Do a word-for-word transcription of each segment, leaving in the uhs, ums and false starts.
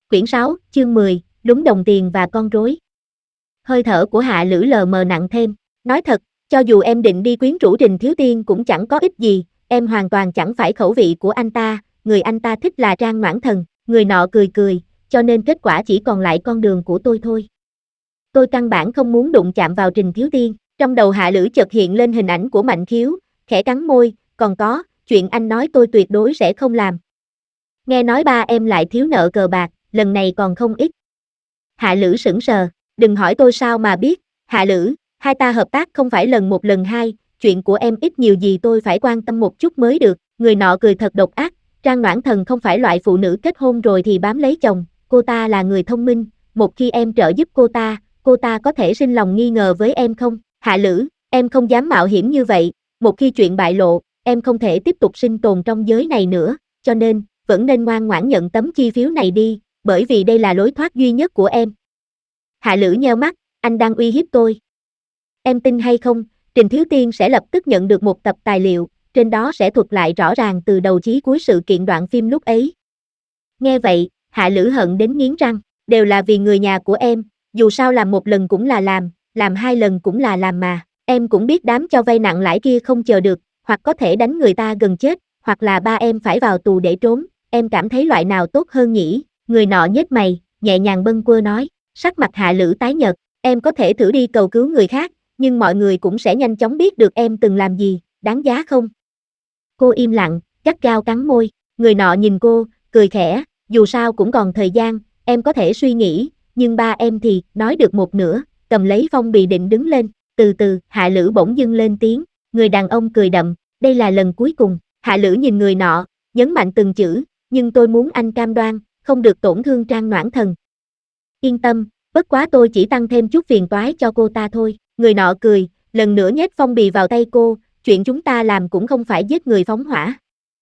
Quyển sáu, chương mười, lúng đồng tiền và con rối. Hơi thở của Hạ Lữ lờ mờ nặng thêm, nói thật, cho dù em định đi quyến rũ Trình Thiếu Tiên cũng chẳng có ích gì, em hoàn toàn chẳng phải khẩu vị của anh ta, người anh ta thích là Trang Noãn Thần, người nọ cười cười, cho nên kết quả chỉ còn lại con đường của tôi thôi. Tôi căn bản không muốn đụng chạm vào Trình Thiếu Tiên, trong đầu Hạ Lữ chợt hiện lên hình ảnh của Mạnh Khiếu, khẽ cắn môi, còn có, chuyện anh nói tôi tuyệt đối sẽ không làm. Nghe nói ba em lại thiếu nợ cờ bạc, lần này còn không ít. Hạ Lữ sững sờ, đừng hỏi tôi sao mà biết, Hạ Lữ, hai ta hợp tác không phải lần một lần hai, chuyện của em ít nhiều gì tôi phải quan tâm một chút mới được, người nọ cười thật độc ác, Trang Noãn Thần không phải loại phụ nữ kết hôn rồi thì bám lấy chồng, cô ta là người thông minh, một khi em trợ giúp cô ta, cô ta có thể sinh lòng nghi ngờ với em không, Hạ Lữ, em không dám mạo hiểm như vậy, một khi chuyện bại lộ, em không thể tiếp tục sinh tồn trong giới này nữa, cho nên, vẫn nên ngoan ngoãn nhận tấm chi phiếu này đi, bởi vì đây là lối thoát duy nhất của em. Hạ Lữ nheo mắt, anh đang uy hiếp tôi. Em tin hay không, Trình Thiếu Tiên sẽ lập tức nhận được một tập tài liệu, trên đó sẽ thuật lại rõ ràng từ đầu chí cuối sự kiện đoạn phim lúc ấy. Nghe vậy, Hạ Lữ hận đến nghiến răng, đều là vì người nhà của em, dù sao làm một lần cũng là làm, làm hai lần cũng là làm mà, em cũng biết đám cho vay nặng lãi kia không chờ được, hoặc có thể đánh người ta gần chết, hoặc là ba em phải vào tù để trốn, em cảm thấy loại nào tốt hơn nhỉ, người nọ nhếch mày, nhẹ nhàng bâng quơ nói, sắc mặt Hạ Lữ tái nhợt, em có thể thử đi cầu cứu người khác, nhưng mọi người cũng sẽ nhanh chóng biết được em từng làm gì, đáng giá không? Cô im lặng, gắt gao cắn môi, người nọ nhìn cô, cười khẽ, dù sao cũng còn thời gian, em có thể suy nghĩ, nhưng ba em thì, nói được một nửa, cầm lấy phong bì định đứng lên, từ từ, Hạ Lữ bỗng dưng lên tiếng, người đàn ông cười đậm, đây là lần cuối cùng, Hạ Lữ nhìn người nọ, nhấn mạnh từng chữ, nhưng tôi muốn anh cam đoan, không được tổn thương Trang Noãn Thần. Yên tâm, bất quá tôi chỉ tăng thêm chút phiền toái cho cô ta thôi, người nọ cười, lần nữa nhét phong bì vào tay cô, chuyện chúng ta làm cũng không phải giết người phóng hỏa.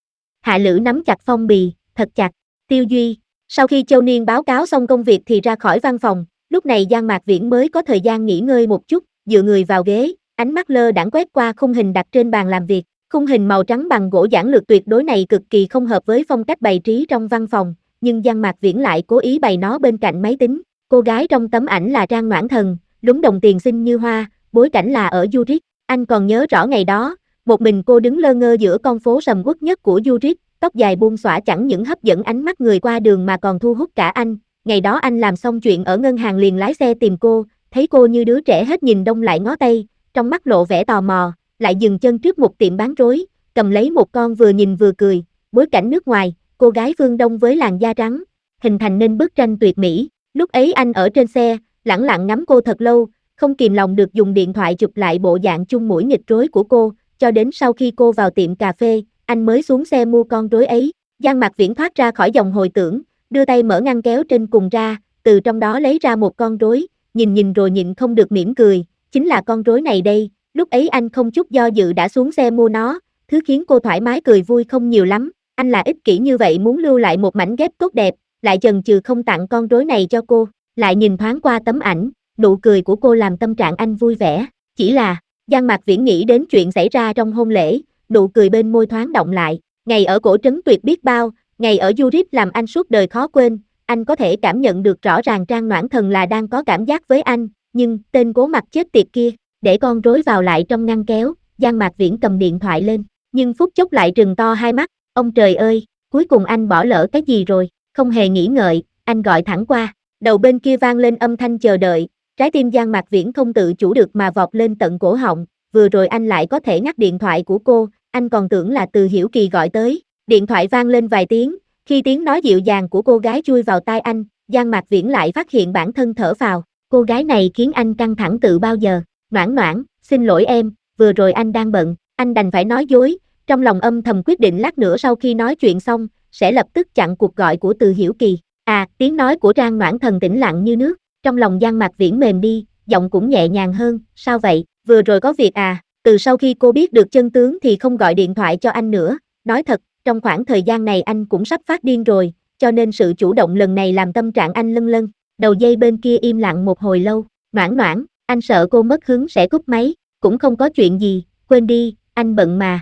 Hạ Lữ nắm chặt phong bì, thật chặt, Tiêu Duy, sau khi Châu Niên báo cáo xong công việc thì ra khỏi văn phòng, lúc này Giang Mạc Viễn mới có thời gian nghỉ ngơi một chút, dựa người vào ghế, ánh mắt lơ đãng quét qua khung hình đặt trên bàn làm việc. Khung hình màu trắng bằng gỗ giản lược tuyệt đối này cực kỳ không hợp với phong cách bày trí trong văn phòng, nhưng Giang Mạc Viễn lại cố ý bày nó bên cạnh máy tính. Cô gái trong tấm ảnh là Trang Noãn Thần, lúng đồng tiền xinh như hoa, bối cảnh là ở Zurich. Anh còn nhớ rõ ngày đó, một mình cô đứng lơ ngơ giữa con phố sầm uất nhất của Zurich, tóc dài buông xõa chẳng những hấp dẫn ánh mắt người qua đường mà còn thu hút cả anh. Ngày đó anh làm xong chuyện ở ngân hàng liền lái xe tìm cô, thấy cô như đứa trẻ hết nhìn đông lại ngó tây, trong mắt lộ vẻ tò mò, lại dừng chân trước một tiệm bán rối, cầm lấy một con vừa nhìn vừa cười, bối cảnh nước ngoài, cô gái phương Đông với làn da trắng, hình thành nên bức tranh tuyệt mỹ. Lúc ấy anh ở trên xe, lẳng lặng ngắm cô thật lâu, không kìm lòng được dùng điện thoại chụp lại bộ dạng chung mũi nghịch rối của cô, cho đến sau khi cô vào tiệm cà phê, anh mới xuống xe mua con rối ấy. Giang Mạc Viễn thoát ra khỏi dòng hồi tưởng, đưa tay mở ngăn kéo trên cùng ra, từ trong đó lấy ra một con rối, nhìn nhìn rồi nhịn không được mỉm cười, chính là con rối này đây. Lúc ấy anh không chút do dự đã xuống xe mua nó, thứ khiến cô thoải mái cười vui không nhiều lắm, anh là ích kỷ như vậy muốn lưu lại một mảnh ghép tốt đẹp, lại chần chừ không tặng con rối này cho cô, lại nhìn thoáng qua tấm ảnh, nụ cười của cô làm tâm trạng anh vui vẻ, chỉ là, Giang Mạc Viễn nghĩ đến chuyện xảy ra trong hôn lễ, nụ cười bên môi thoáng động lại, ngày ở cổ trấn tuyệt biết bao, ngày ở Zurich làm anh suốt đời khó quên, anh có thể cảm nhận được rõ ràng Trang Noãn Thần là đang có cảm giác với anh, nhưng tên cố mặt chết tiệt kia, để con rối vào lại trong ngăn kéo, Giang Mạc Viễn cầm điện thoại lên, nhưng phút chốc lại trừng to hai mắt, ông trời ơi, cuối cùng anh bỏ lỡ cái gì rồi, không hề nghĩ ngợi, anh gọi thẳng qua, đầu bên kia vang lên âm thanh chờ đợi, trái tim Giang Mạc Viễn không tự chủ được mà vọt lên tận cổ họng, vừa rồi anh lại có thể ngắt điện thoại của cô, anh còn tưởng là Từ Hiểu Kỳ gọi tới, điện thoại vang lên vài tiếng, khi tiếng nói dịu dàng của cô gái chui vào tai anh, Giang Mạc Viễn lại phát hiện bản thân thở phào, cô gái này khiến anh căng thẳng từ bao giờ. Noãn Noãn, xin lỗi em, vừa rồi anh đang bận, anh đành phải nói dối, trong lòng âm thầm quyết định lát nữa sau khi nói chuyện xong, sẽ lập tức chặn cuộc gọi của Từ Hiểu Kỳ. À, tiếng nói của Trang Noãn Thần tĩnh lặng như nước, trong lòng Giang Mạc Viễn mềm đi, giọng cũng nhẹ nhàng hơn, sao vậy, vừa rồi có việc à, từ sau khi cô biết được chân tướng thì không gọi điện thoại cho anh nữa, nói thật, trong khoảng thời gian này anh cũng sắp phát điên rồi, cho nên sự chủ động lần này làm tâm trạng anh lâng lâng, đầu dây bên kia im lặng một hồi lâu, Noãn Noãn, anh sợ cô mất hứng sẽ cúp máy, cũng không có chuyện gì, quên đi, anh bận mà.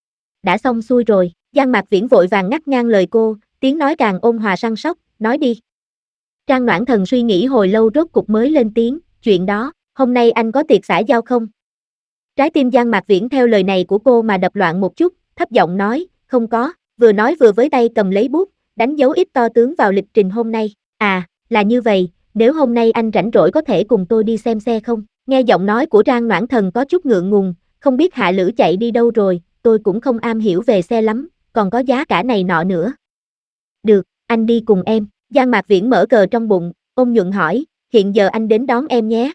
Đã xong xuôi rồi, Giang Mạc Viễn vội vàng ngắt ngang lời cô, tiếng nói càng ôn hòa săn sóc, nói đi. Trang Noãn Thần suy nghĩ hồi lâu rốt cục mới lên tiếng, chuyện đó, hôm nay anh có tiệc xã giao không? Trái tim Giang Mạc Viễn theo lời này của cô mà đập loạn một chút, thấp giọng nói, không có, vừa nói vừa với tay cầm lấy bút, đánh dấu ít to tướng vào lịch trình hôm nay. À, là như vậy, nếu hôm nay anh rảnh rỗi có thể cùng tôi đi xem xe không? Nghe giọng nói của Trang Noãn Thần có chút ngượng ngùng, không biết Hạ Lữ chạy đi đâu rồi, tôi cũng không am hiểu về xe lắm, còn có giá cả này nọ nữa. Được, anh đi cùng em. Giang Mạc Viễn mở cờ trong bụng, ôn nhuận hỏi, hiện giờ anh đến đón em nhé.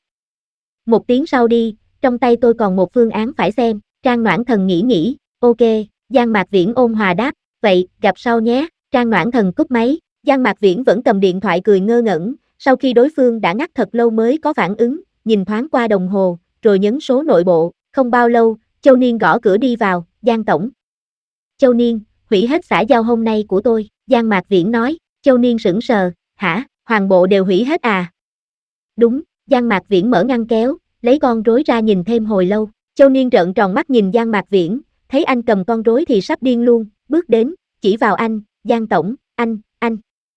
Một tiếng sau đi, trong tay tôi còn một phương án phải xem. Trang Noãn Thần nghĩ nghĩ, ok, Giang Mạc Viễn ôn hòa đáp, vậy, gặp sau nhé. Trang Noãn Thần cúp máy, Giang Mạc Viễn vẫn cầm điện thoại cười ngơ ngẩn, sau khi đối phương đã ngắt thật lâu mới có phản ứng, nhìn thoáng qua đồng hồ, rồi nhấn số nội bộ, không bao lâu, Châu Niên gõ cửa đi vào, Giang tổng. Châu Niên, hủy hết xã giao hôm nay của tôi, Giang Mạc Viễn nói. Châu Niên sững sờ, hả, hoàng bộ đều hủy hết à? Đúng, Giang Mạc Viễn mở ngăn kéo, lấy con rối ra nhìn thêm hồi lâu. Châu Niên trợn tròn mắt nhìn Giang Mạc Viễn, thấy anh cầm con rối thì sắp điên luôn, bước đến, chỉ vào anh, Giang tổng, anh, anh.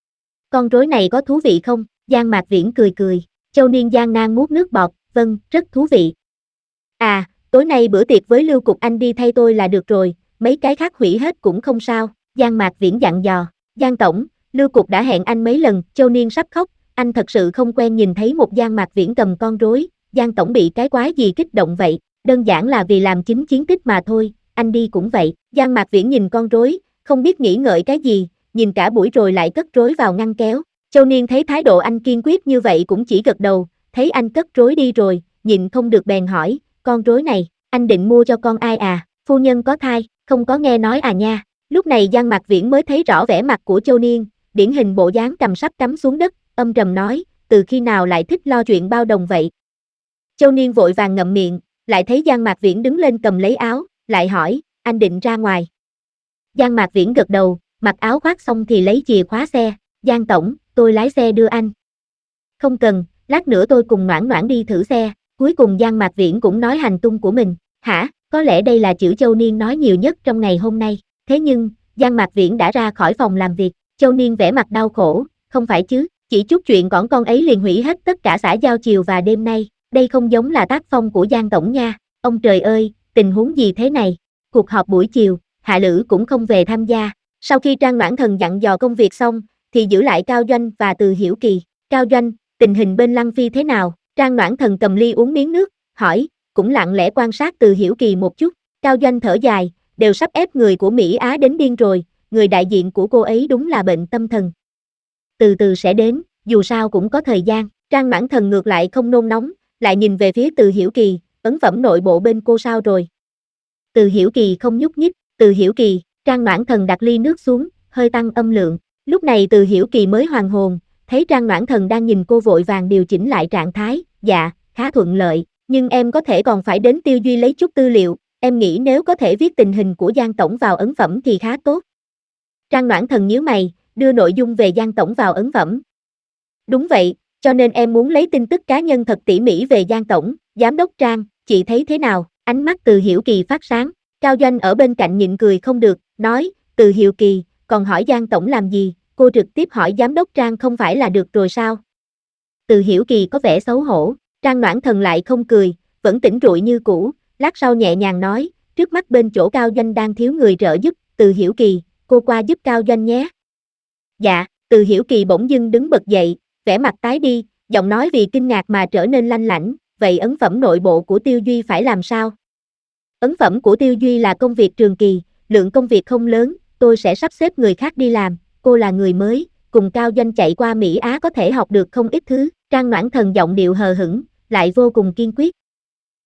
Con rối này có thú vị không? Giang Mạc Viễn cười cười, Châu Niên gian nan nuốt nước bọt, vâng, rất thú vị. À, tối nay bữa tiệc với Lưu Cục anh đi thay tôi là được rồi, mấy cái khác hủy hết cũng không sao. Giang Mạc Viễn dặn dò, Giang tổng, Lưu Cục đã hẹn anh mấy lần. Châu Niên sắp khóc, anh thật sự không quen nhìn thấy một Giang Mạc Viễn cầm con rối. Giang tổng bị cái quái gì kích động vậy? Đơn giản là vì làm chính chiến tích mà thôi, anh đi cũng vậy. Giang Mạc Viễn nhìn con rối, không biết nghĩ ngợi cái gì, nhìn cả buổi rồi lại cất rối vào ngăn kéo. Châu Niên thấy thái độ anh kiên quyết như vậy cũng chỉ gật đầu, thấy anh cất rối đi rồi, nhịn không được bèn hỏi, con rối này, anh định mua cho con ai à? Phu nhân có thai, không có nghe nói à nha. Lúc này Giang Mạc Viễn mới thấy rõ vẻ mặt của Châu Niên, điển hình bộ dáng cầm sắp cắm xuống đất, âm trầm nói, từ khi nào lại thích lo chuyện bao đồng vậy? Châu Niên vội vàng ngậm miệng, lại thấy Giang Mạc Viễn đứng lên cầm lấy áo, lại hỏi, anh định ra ngoài. Giang Mạc Viễn gật đầu, mặc áo khoác xong thì lấy chìa khóa xe, Giang tổng, tôi lái xe đưa anh. Không cần, lát nữa tôi cùng Noãn Noãn đi thử xe. Cuối cùng Giang Mạc Viễn cũng nói hành tung của mình, hả, có lẽ đây là chữ Châu Niên nói nhiều nhất trong ngày hôm nay. Thế nhưng, Giang Mạc Viễn đã ra khỏi phòng làm việc, Châu Niên vẻ mặt đau khổ, không phải chứ, chỉ chút chuyện còn con ấy liền hủy hết tất cả xã giao chiều và đêm nay, đây không giống là tác phong của Giang tổng nha. Ông trời ơi, tình huống gì thế này? Cuộc họp buổi chiều, Hạ Lữ cũng không về tham gia. Sau khi Trang Noãn Thần dặn dò công việc xong, thì giữ lại Cao Doanh và Từ Hiểu Kỳ. Cao Doanh, tình hình bên Lăng Phi thế nào? Trang Noãn Thần cầm ly uống miếng nước, hỏi, cũng lặng lẽ quan sát Từ Hiểu Kỳ một chút. Cao Doanh thở dài, đều sắp ép người của Mỹ Á đến điên rồi, người đại diện của cô ấy đúng là bệnh tâm thần. Từ từ sẽ đến, dù sao cũng có thời gian. Trang Noãn Thần ngược lại không nôn nóng, lại nhìn về phía Từ Hiểu Kỳ, ấn phẩm nội bộ bên cô sao rồi? Từ Hiểu Kỳ không nhúc nhích. Từ Hiểu Kỳ, Trang Noãn Thần đặt ly nước xuống, hơi tăng âm lượng. Lúc này Từ Hiểu Kỳ mới hoàn hồn, thấy Trang Noãn Thần đang nhìn cô vội vàng điều chỉnh lại trạng thái, dạ, khá thuận lợi, nhưng em có thể còn phải đến Tiêu Duy lấy chút tư liệu, em nghĩ nếu có thể viết tình hình của Giang tổng vào ấn phẩm thì khá tốt. Trang Noãn Thần nhíu mày, đưa nội dung về Giang tổng vào ấn phẩm. Đúng vậy, cho nên em muốn lấy tin tức cá nhân thật tỉ mỉ về Giang tổng. Giám đốc Trang, chị thấy thế nào? Ánh mắt Từ Hiểu Kỳ phát sáng. Cao Doanh ở bên cạnh nhịn cười không được, nói, Từ Hiểu Kỳ, còn hỏi Giang tổng làm gì, cô trực tiếp hỏi giám đốc Trang không phải là được rồi sao? Từ Hiểu Kỳ có vẻ xấu hổ, Trang Noãn Thần lại không cười, vẫn tỉnh rượu như cũ, lát sau nhẹ nhàng nói, trước mắt bên chỗ Cao Doanh đang thiếu người trợ giúp, Từ Hiểu Kỳ, cô qua giúp Cao Doanh nhé. Dạ, Từ Hiểu Kỳ bỗng dưng đứng bật dậy, vẻ mặt tái đi, giọng nói vì kinh ngạc mà trở nên lanh lảnh, vậy ấn phẩm nội bộ của Tiêu Duy phải làm sao? Ấn phẩm của Tiêu Duy là công việc trường kỳ, lượng công việc không lớn, tôi sẽ sắp xếp người khác đi làm, cô là người mới, cùng Cao Doanh chạy qua Mỹ Á có thể học được không ít thứ. Trang Noãn Thần giọng điệu hờ hững, lại vô cùng kiên quyết.